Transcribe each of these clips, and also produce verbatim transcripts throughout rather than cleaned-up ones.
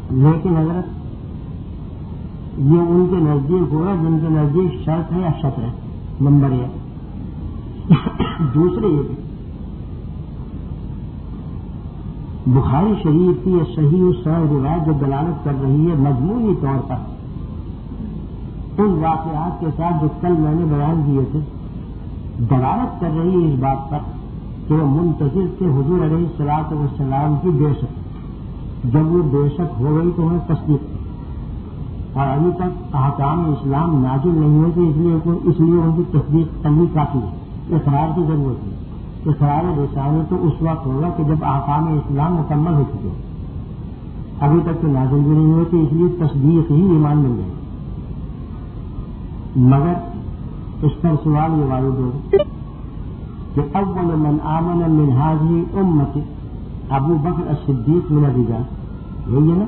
لیکن حضرت یہ ان کے نزدیک ہوگا جن کے نزدیک شرط ہے یا شرط ہے، نمبر ایک۔ دوسرے یہ بخاری شریف کی یہ صحیح صحیح روایت جو دلالت کر رہی ہے مضمونی طور پر ان واقعات کے ساتھ جو کل میں نے بیان کیے تھے، دلالت کر رہی ہے اس بات پر کہ وہ منتظر کے حضور علیہ الصلوۃ والسلام کی بے شک، جب وہ بے شک ہو گئی تو انہیں تصدیق، اور ابھی تک احکام اسلام نازل نہیں ہوتے، اس لیے اس لیے ان کی تصدیق کرنی کافی ہے، اقرار کی ضرورت ہے۔ اقرار رسالت تو اس وقت ہوگا کہ جب احکام اسلام مکمل ہو چکے، ابھی تک تو نازل بھی نہیں ہوتے، اس لیے تصدیق ہی ایمان مل جائے۔ مگر اس پر سوال یہ وارد ہو کہ اول من آمن من هذه امت ابو بکر الصدیق من الرجال، یہی ہے نا؟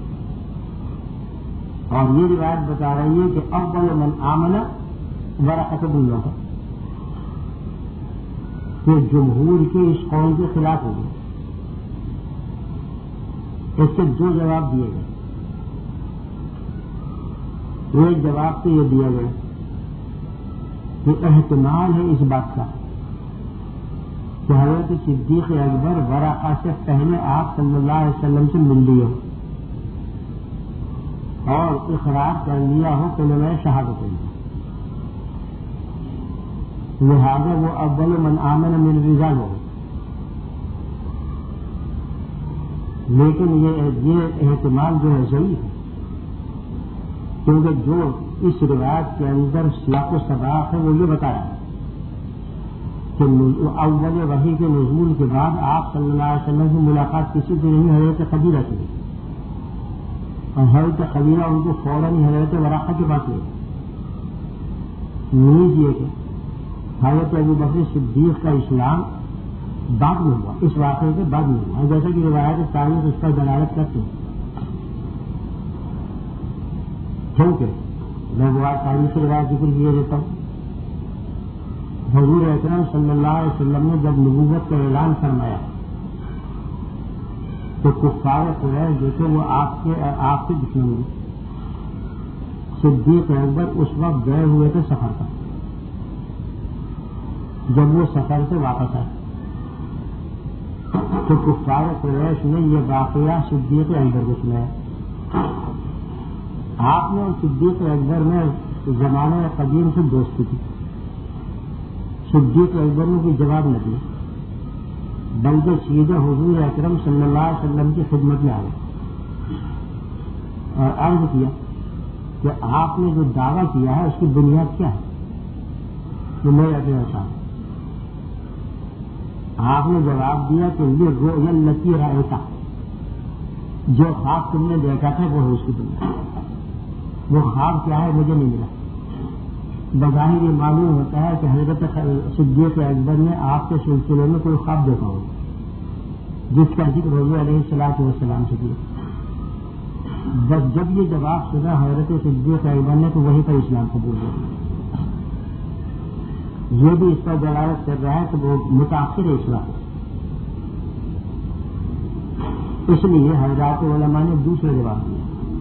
اور یہ روایت بتا رہی ہے کہ اول من آمن ورقۃ بن نوفل، یہ جمہور کے اس قول کے خلاف ہوگی۔ اس سے دو جواب دیے گئے۔ ایک جواب تو یہ دیا گیا کہ احتمال ہے اس بات کا کہ حضرت صدیق اکبر ورقہ سے پہلے آپ صلی اللہ علیہ وسلم سے مل لیے ہو اور اقرار کر لیا ہو کلمہ شہادت، لہذا وہ اول من آمن من الرجال ہو۔ لیکن یہ یہ احتمال جو ہے صحیح ہے، کیونکہ جو اس روایت کے اندر سیاق و سباق ہے وہ یہ بتایا ہے کہ اول وحی کے نزول کے بعد آپ صلی اللہ علیہ وسلم کی ملاقات کسی سے نہیں، حضرت خدیجہ سے، اور حضرت خدیجہ ان کو فوراً حضرت ورقہ کے پاس لے نیز یہ کہ حضرت ابو بکر صدیق کا اسلام بعد میں ہوا، اس واقعے کے بعد میں ہوا، جیسا کہ روایت تاریخ اس پر دلالت کرتے ہیں۔ کیونکہ میں وہ تاریخ روایت ذکر کیے دیتا ہوں، حضور اکرم صلی اللہ علیہ وسلم نے جب نبوت کا اعلان فرمایا تو کفار قریش جو تھے وہ آپ کے آپ سے دشمن ہوئے۔ صدیق اکبر اس وقت گئے ہوئے تھے سفر پر، جب وہ سفر سے واپس آئے تو کفار قریش نے یہ واقعہ صدیق اکبر کو سنایا۔ آپ نے صدیق اکبر میں زمانہ قدیم سے دوستی کی، صدیق اکبر نے کوئی جواب نہ دیا، بلکہ سیدھے حضور اکرم صلی اللہ علیہ وسلم کی خدمت میں آئے اور عرض کیا کہ آپ نے جو دعویٰ کیا ہے اس کی بنیاد کیا ہے کہ میں اپنے ساتھ۔ آپ نے جواب دیا کہ یہ رؤیا التی رأیتا، جو خواب تم نے دیکھا تھا وہ ہے اس کی بنیاد۔ وہ خواب کیا ہے مجھے نہیں ملا، بظاہر یہ معلوم ہوتا ہے کہ حضرت صدیق اکبر نے آپ کے سلسلے میں کوئی خواب دیکھا ہوگا جس کا ذکر حضور علیہ الصلوۃ والسلام سے کیا۔ بس جب یہ جواب سنا حضرت صدیق اکبر نے تو وہی پر اسلام قبول کیا۔ یہ بھی اس پر دلالت کر رہا ہے کہ وہ متاثر ہے اسلام، اس لیے حضرات علماء نے دوسرے جواب دیا،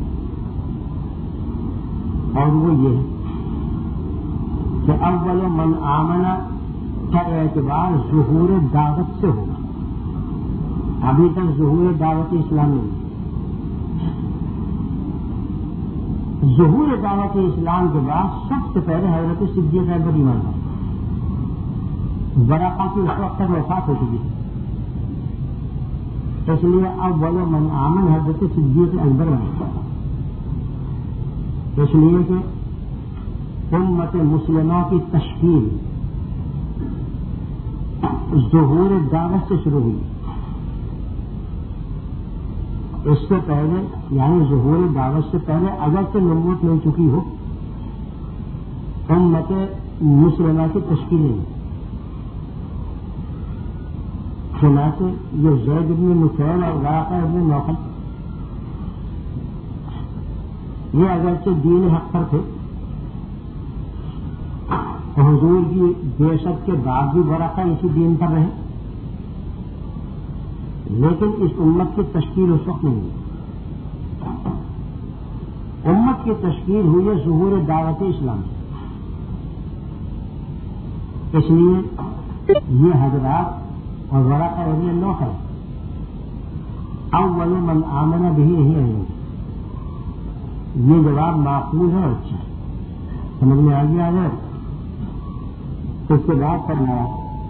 اور وہ یہ ہے کہ اول من آمن کا اعتبار ظہور دعوت سے ہوگا۔ ابھی تک ظہور دعوت اسلام نہیں، ظہور دعوت اسلام کے بعد سب سے پہلے حضرت صدیق اکبر ایمان لائے۔ ورقہ کی اس وقت تک وفات ہو چکی ہے، اس لیے اول من آمن حضرت صدیق اکبر بنے، اس لیے کہ امت مسلمہ کی تشکیل ظہور دعوت سے شروع ہوئی۔ اس سے پہلے یعنی ظہور دعوت سے پہلے اگر سے نبوت مل چکی ہو، امت مسلمہ کی تشکیل نہیں۔ چنانچہ یہ زید بن نفیل اور ورقہ بن نوفل یہ اگرچہ دین حق پر تھے، حضور کی بیشت کے بعد بھی ورقہ اسی دین پر رہے، لیکن اس امت کی تشکیل اس وقت نہیں ہوئی۔ امت کی تشکیل ہوئی ہے ظہور دعوت اسلام سے. اس لیے یہ حضرات اور ورقہ رضی اللہ عنہ اول من آمن بھی نہیں ہے. یہ جواب معقول ہے. اچھا سمجھ میں آ گیا اگر اس کے بعد فرمایا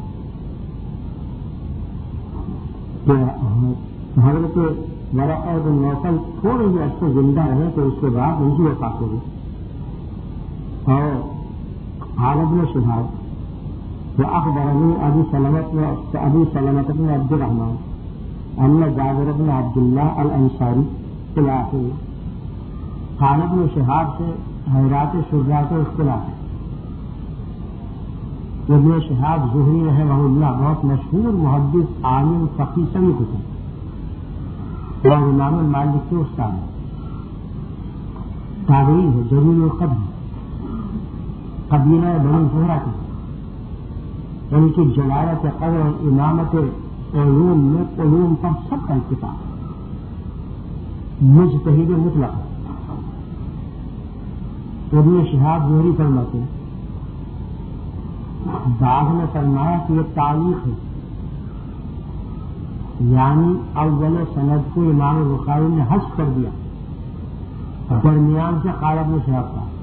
کہ حضرت ورقہ بن نوفل تھوڑے ہی عرصے زندہ رہے تو اس کے بعد ان کی وفات ہو گئی. اور خالد بن شہاب وہ اخبرنی ابو سلمت ابو سلمت بن عبد الرحمن ان جابر بن عبداللہ الانصاری اختلاف ہے. خالد بن شہاب سے حیرات شجاعت و اختلاف ہے. ابن شہاب زہری رحمہ اللہ بہت مشہور محدث عالم فقیہ سبھی کچھ ہے اور امام مالک کے استاد تابعی ہے. جلیل القدر قبیلہ بنی زہرہ کے ان کی جلالت قدر امامت علوم میں علوم پر سب کا اتفاق مجتہد مطلق. ابن شہاب زہری فرماتے ہیں بعد میں فرمایا کہ یہ تاریخ ہے یعنی اول سند کو امام بخاری نے حذف کر دیا درمیان سے خالد بن شہاب کا.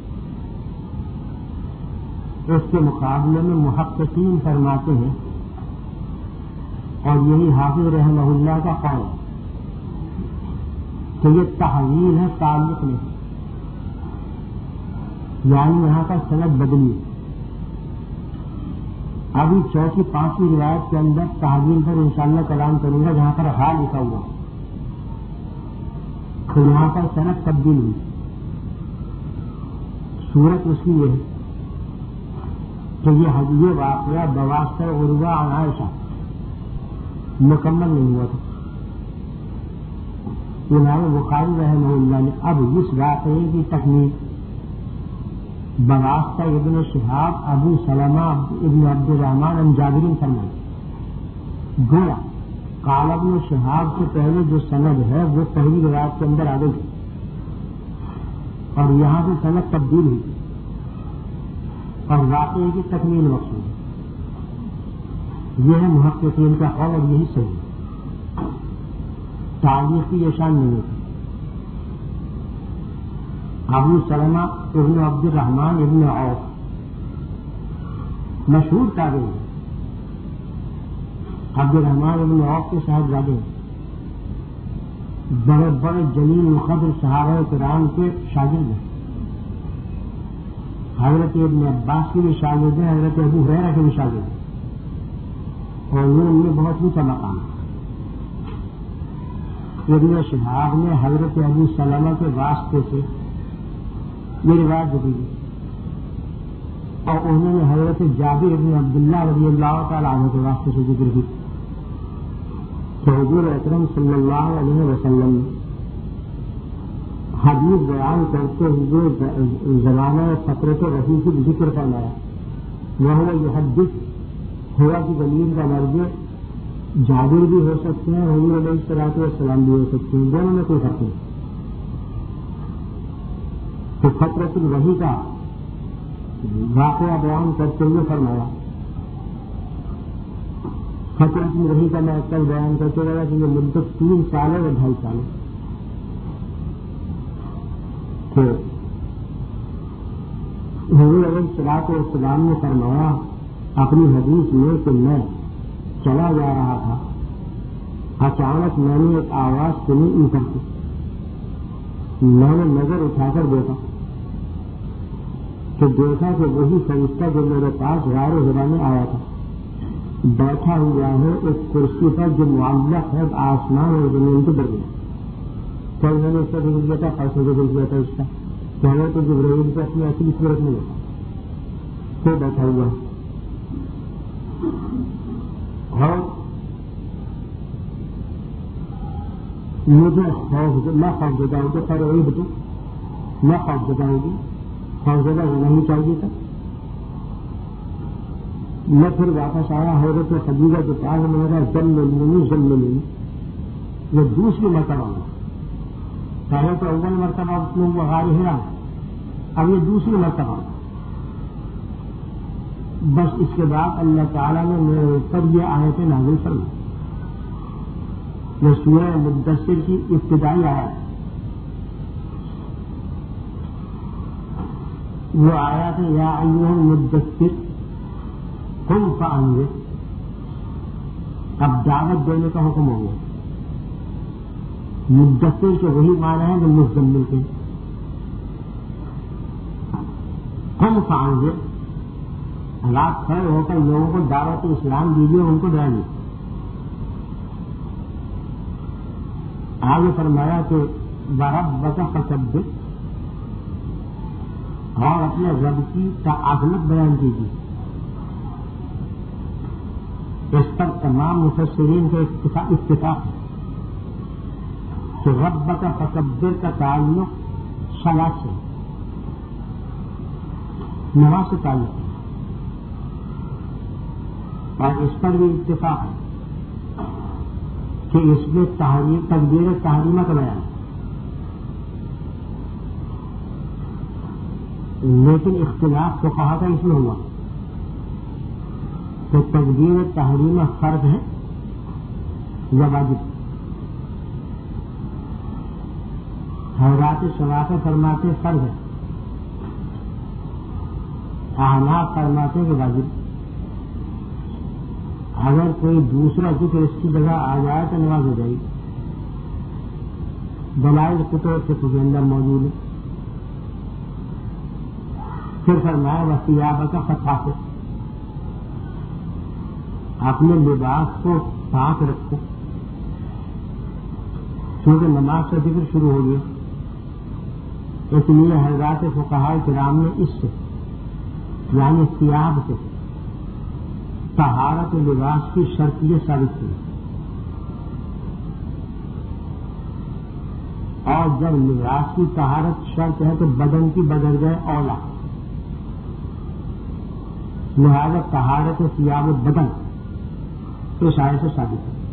اس کے مقابلے میں محققین فرماتے ہیں اور یہی حافظ رحمہ اللہ کا قول کہ یہ تحویل ہے تعلق نہیں یعنی یہاں کا سند بدلی. ابھی چوتھی پانچویں روایت کے اندر تحویل پر انشاءاللہ کلام کروں گا جہاں پر حال لکھا ہوا تو یہاں پر سند تبدیل ہوئی. صورت اس کی یہ ہے کہ یہ واقعہ بواسطہ عروہ اور عائشہ مکمل نہیں ہوا تھا. امام بخاری رحمہ اللہ نے اب اس واقعے کی تکمیل بواسطہ ابن شہاب ابو سلمہ ابن عبد الرحمن ان جابر فرمائی. گویا قال ابن شہاب سے پہلے جو سند ہے وہ پہلی روایت کے اندر آ گئی اور یہاں سے سند تبدیل ہوئی اور واقعے کی تکمیل مقصود ہے. یہ ہے محققین کا قول اور یہی صحیح. تاریخ کی یہ شان نہیں ہوتی. ابو سلمہ ابن عبد الرحمن ابن عوف مشہور تابعی ہے. عبد الرحمن ابن عوف کے صاحبزادے بڑے بڑے جلیل القدر صحابہ کرام کے شاگرد ہیں. حضرت ابن عباس کی بھی شاگرد ہیں, حضرت ابو ہریرہ کے بھی شاگرد ہیں اور یہ ان میں بہت اونچا مقام ہے. ابن شہاب نے حضرت ابو سلمہ کے واسطے سے یہ روایت دی اور انہوں نے حضرت جابر بن عبداللہ رضی اللہ تعالیٰ عنہ کے واسطے سے ذکر کی کہ حضور اکرم صلی اللہ علیہ وسلم حدیث بیان کرتے ہوئے زمانہ فطرت رفیع کی ذکر فرمایا. وہ یحدث ہوا کی دلیل کا مرجع جابر بھی ہو سکتے ہیں, حضور علیہ الصلوۃ والسلام بھی ہو سکتے ہیں, دونوں میں کوئی فرق نہیں. تو فطرت الوحی کا واقعہ بیان کرتے ہوئے فرمایا. فطرت الوحی کا میں کل بیان کرتے رہا کہ یہ مدت تین سال ہے اور ڈھائی سال ہے. تو حضور علیہ الصلوۃ والسلام نے فرمایا اپنی حدیث میں کہ میں چلا جا رہا تھا, اچانک میں نے ایک آواز سنی اوپر کی. میں نے نظر اٹھا کر دیکھا کہ دیکھا کہ وہی فرشتہ جو میرے پاس غار ہرا میں آیا تھا بیٹھا ہوا ہے ایک کرسی پر جو معلق ہے آسمان اور زمین کے درمیان. کل میں نے اس کا دیکھ لیا تھا, فیصلے کو دیکھ لیا تھا. اس کا پہلے تو جبرائیل کو اپنی اصلی صورت میں دیکھا تو بیٹھا ہوا اور مجھے خوف میں خوف زدہ ہوں گی پر وہی بتوں میں خوف زدہ ہوں گی, خوف زدہ ہونا ہی چاہیے تھا. میں پھر واپس آیا حضرت خدیجہ کے پاس میں نے کہا ضم لینی ضم لینی یہ دوسری مرتبہ ہوں پہلے تو اول مرتبہ اس میں وہ غار ہرا، اب یہ دوسری مرتبہ، بس اس کے بعد اللہ تعالیٰ نے میرے اوپر یہ آیتیں نازل فرمائی۔ یہ سورہ مدثر کی ابتدائی آیت، وہ آیات ہے یا ایھا المدثر قم فانذر، اب دعوت دینے کا حکم ہو گیا۔ مدثر کے وہی معنی ہے جو مزمل کے، قم فانذر، رات کھڑے ہو کر لوگوں کو دعوت اسلام دیجیے، ان کو ڈرائیے۔ آگے فرمایا کہ وَرَبَّكَ فَكَبِّرْ، اور اپنے رب کی تعظمت بیان کیجیے۔ اس پر تمام مفسرین کا اتفاق ہے کہ ربک فکبر کا تعلق صلاۃ سے، نماز سے تعلق ہے، اور اس پر بھی اتفاق ہے کہ اس میں تحریم تکبیر تحریمہ کا بیان ہے، لیکن اختلاف تو کہا تھا اس میں ہوا کہ تکبیر تحریمہ فرض ہے یا واجب۔ حضرات شوافی فرماتے فرض ہے، احناف فرماتے کہ واجب۔ اگر کوئی دوسرا ذکر اس کی جگہ آ جائے تو نماز ہو جائے گی، دلائل کتب سے کے اندر موجود ہے۔ پھر فرمایا وثیابک فطہر، اپنے لباس کو پاک رکھو، کیونکہ نماز کا ذکر شروع ہو گیا، اس لیے حضرات فقہاء کرام نے اس سے یعنی ثیاب سے طہارت لباس کی شرط یہ ثابت کی، اور جب لباس کی طہارت شرط ہے تو بدن کی بدل گئے اولا، لہذا طہارت ثیاب بدن اس آیت سے ثابت ہے۔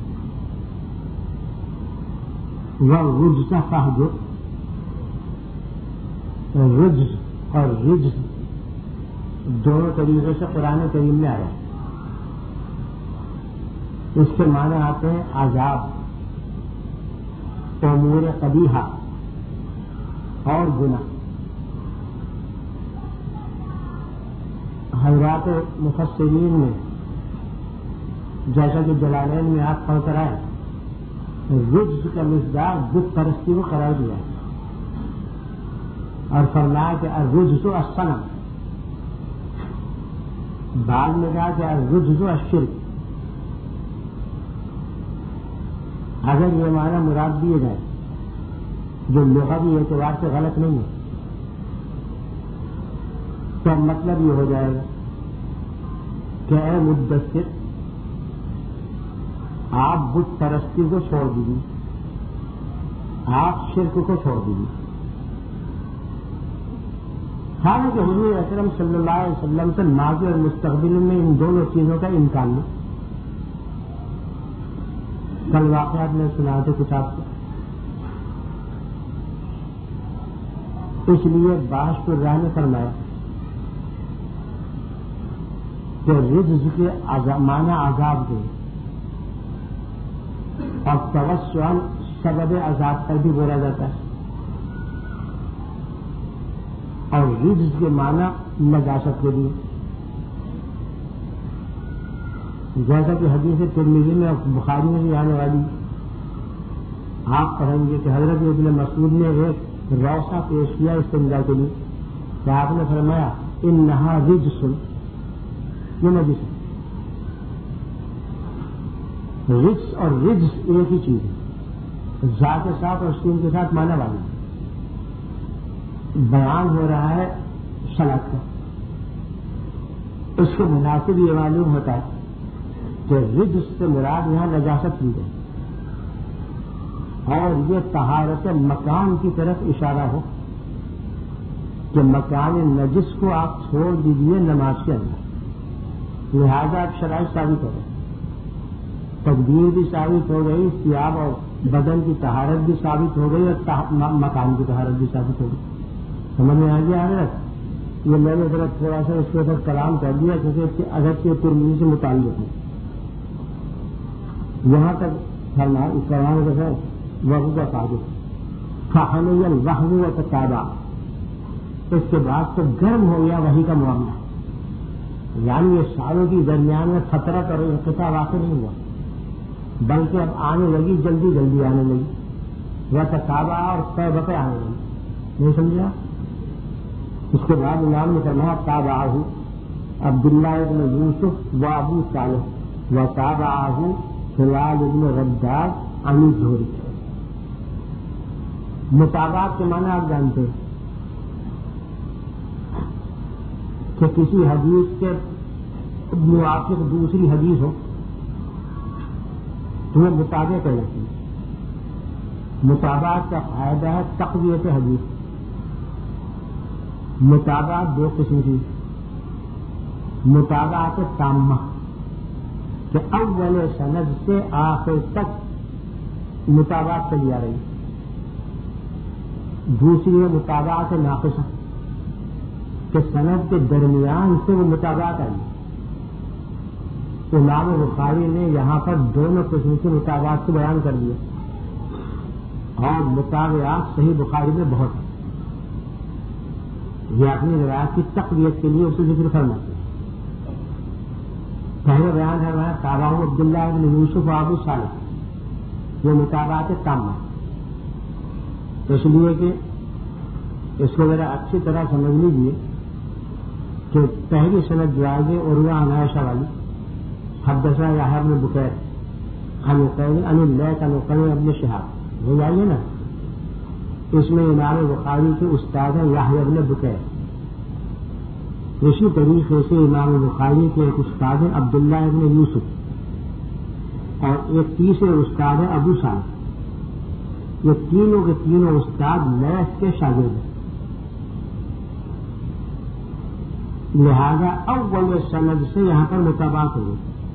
وَالرُّجْزَ فَاهْجُرْ، رجز اور رجز دونوں طریقے سے قرآن کریم میں آیا ہے۔ اس کے معنی آتے ہیں عذاب، امور قبیحہ اور گناہ۔ حضرات مفسرین نے جیسا کہ جلالین میں آپ پڑھ کر آئے، رجز کا مصداق بت پرستی کو قرار دیا ہے، اور فرمایا کہ الرجز الصنم، بعد میں کہا کہ الرجز الشرک۔ اگر یہ معنی مراد دیے جائے جو لغوی اعتبار سے غلط نہیں ہے تو مطلب یہ ہو جائے گا کہ اے مدثر، آپ بت پرستی کو چھوڑ دیجیے، آپ شرک کو چھوڑ دیجیے۔ حالانکہ حضور اکرم صلی اللہ علیہ وسلم سے ماضی اور مستقبل میں ان دونوں چیزوں کا امکان نہیں۔ کل واقعات میں سنا تھے کچھ آپ کو، اس لیے باش الراہ نے فرمایا کہ رجز کے معنی عذاب کے، اور توسع سبب عذاب پر بھی بولا جاتا ہے، اور رجز کے معنی نجاست کے لیے، جیسا کہ حدیث ترمذی میں اور بخاری میں بھی آنے والی آپ پڑھیں گے کہ حضرت ابن مسعود نے ایک روسا پیش کیا استنجا کے لیے، کہ آپ نے فرمایا انہا رجس، یہ نجس ہے۔ رجس اور رجس ایک ہی چیز ہے، ذا کے ساتھ اور سین کے ساتھ معنی والی۔ بیان ہو رہا ہے صلاۃ کا، اس کو مناسب یہ معلوم ہوتا ہے کہ رجس سے مراد یہاں نجاست کی گئی، اور یہ طہارت مکان کی طرف اشارہ ہو کہ مکان نجس کو آپ چھوڑ دیجیے نماز کے اندر، لہذا آپ شرائط ثابت ہو گئے، تکبیر بھی ثابت ہو گئی، ثیاب اور بدن کی طہارت بھی ثابت ہو گئی اور مکان کی طہارت بھی ثابت ہو گئی. سمجھ میں آ گیا حضرت؟ یہ میں نے ذرا تھوڑا سا اس کے اوپر کلام کر دیا کیونکہ اس کے اگرچہ ترمذی سے متعلق ہے. یہاں تک فرما اس کلام کے ساتھ وضو کا ثابت فحمل الوحو وتتابع. اس کے بعد تو گرم ہو گیا وحی کا معاملہ، یعنی یہ سالوں کی درمیان میں فترت اور انقطاع واقع نہیں ہوا بلکہ اب آنے لگی، جلدی جلدی آنے لگی، وہ تتابع اور طے بقے آنے لگی. نہیں سمجھا؟ اس کے بعد امام نے فرمایا تابعہ عبداللہ ابن یوسف و ابو صالح و تابعہ ہلال ابن رداد عن الزہری. متابعت کے معنی آپ جانتے ہیں کہ کسی حدیث کے موافق دوسری حدیث ہو تو وہ متابع کہلاتی ہے. متابعت کا فائدہ ہے تقویت حدیث. متابعت دو قسم کی، متابعت تامہ کہ اول سند سے آخر تک متابعت چلی آ رہی، دوسری ہے متابعت ناقصہ کہ سند کے درمیان سے وہ متابعت آئی. امام بخاری نے یہاں پر دونوں قسم کی متابعت کو بیان کر دیا اور متابعات صحیح بخاری میں بہت ہیں. یہ اپنی روایت کی تقویت کے لیے اسے ذکر کرنا چاہیے. پہلے بیان ہے وہ تابعہ عبداللہ ابن یوسف و ابو صالح، یہ متابعت تامہ. اس لیے کہ اس کو ذرا اچھی طرح سمجھ لیجیے کہ پہلی سند جو آگے عروہ عن عائشہ والی حدثنا یحییٰ بن بکیر عن عقیل عن الليث عن عقیل ابن شہاب، وہ جائیے نا. اس میں امام بخاری کے استاد ہیں یحییٰ بن بکیر. اسی طریقے سے امام بخاری کے ایک استاد ہیں عبداللہ ابن یوسف اور ایک تیسرے استاد ہیں ابو صالح. یہ تینوں کے تینوں استاد لیث کے شاگرد ہیں. لہذا اول سند سے یہاں پر متابعت ہو گئی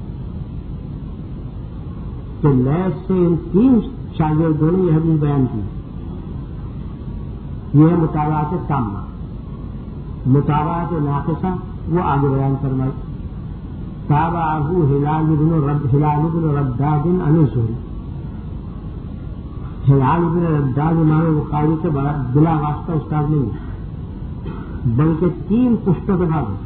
تو لیث سے ان تین شاگردوں نے یہ حدیث بیان کی. یہ ہے متابعت تامہ. متابعت ناقصہ وہ آگے بیان فرمائی. تابعہ ہلال بن رد ہلال بن رداد عن الزہری. ہلال بن رداد امام بخاری کے بلا واسطہ استاد نہیں ہے بلکہ تین پشتوں کے بعد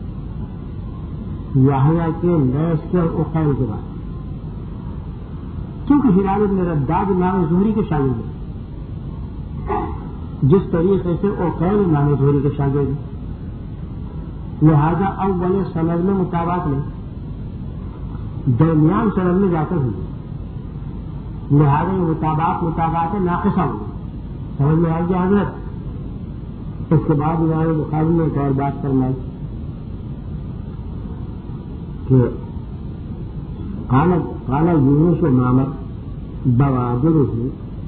یحییٰ کے، لیث کے اور عقیل کے بعد. کیونکہ ہلال بن رداد امام زہری کے شاگرد ہیں جس طریقے سے عقیل امام زہری کے شاگرد ہیں. لہذا اول سند میں متابعت نہیں، درمیان سند میں جا کر ہوئی. لہذا یہ متابعت متابعت ناقصہ ہوئی. سمجھ میں آ گیا حضرت؟ اس کے بعد امام بخاری نے ایک اور بات فرمائی کہ قال قال یونس و معمر بوادرہ.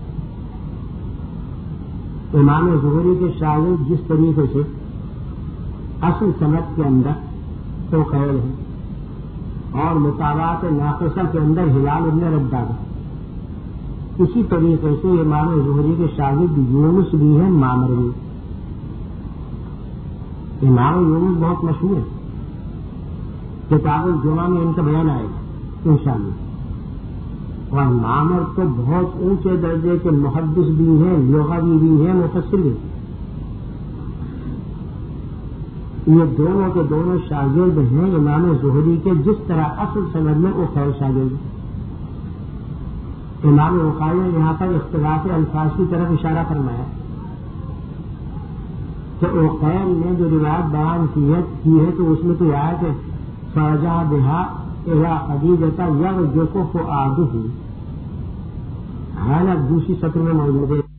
امام زہری کے شاگرد جس طریقے سے اصل سند کے اندر عقیل ہے اور متابعت ناقصہ کے اندر ہلال ابن رداد ہے، اسی طریقے سے امام زہری کے شاگرد یونس بھی ہیں، معمر بھی. امام یونس بہت مشہور ہے، کتاب الجمعہ میں ان کا بیان آئے گا انشاءاللہ. اور معمر تو بہت اونچے درجے کے محدث بھی ہیں، لغوی بھی ہیں، مفسر بھی. یہ دونوں کے دونوں شاگرد ہیں امام زہری کے، جس طرح اصل سند میں عقیل شاگرد. امام بخاری نے یہاں پر اختلاف الفاظ کی طرف اشارہ فرمایا کہ عقیل نے جو روایت بیان کی ہے تو اس میں تو آیا کہ فرجع بها الى خدیجہ یرجف فؤادہ، حالت دوسری سطر میں موجود ہے.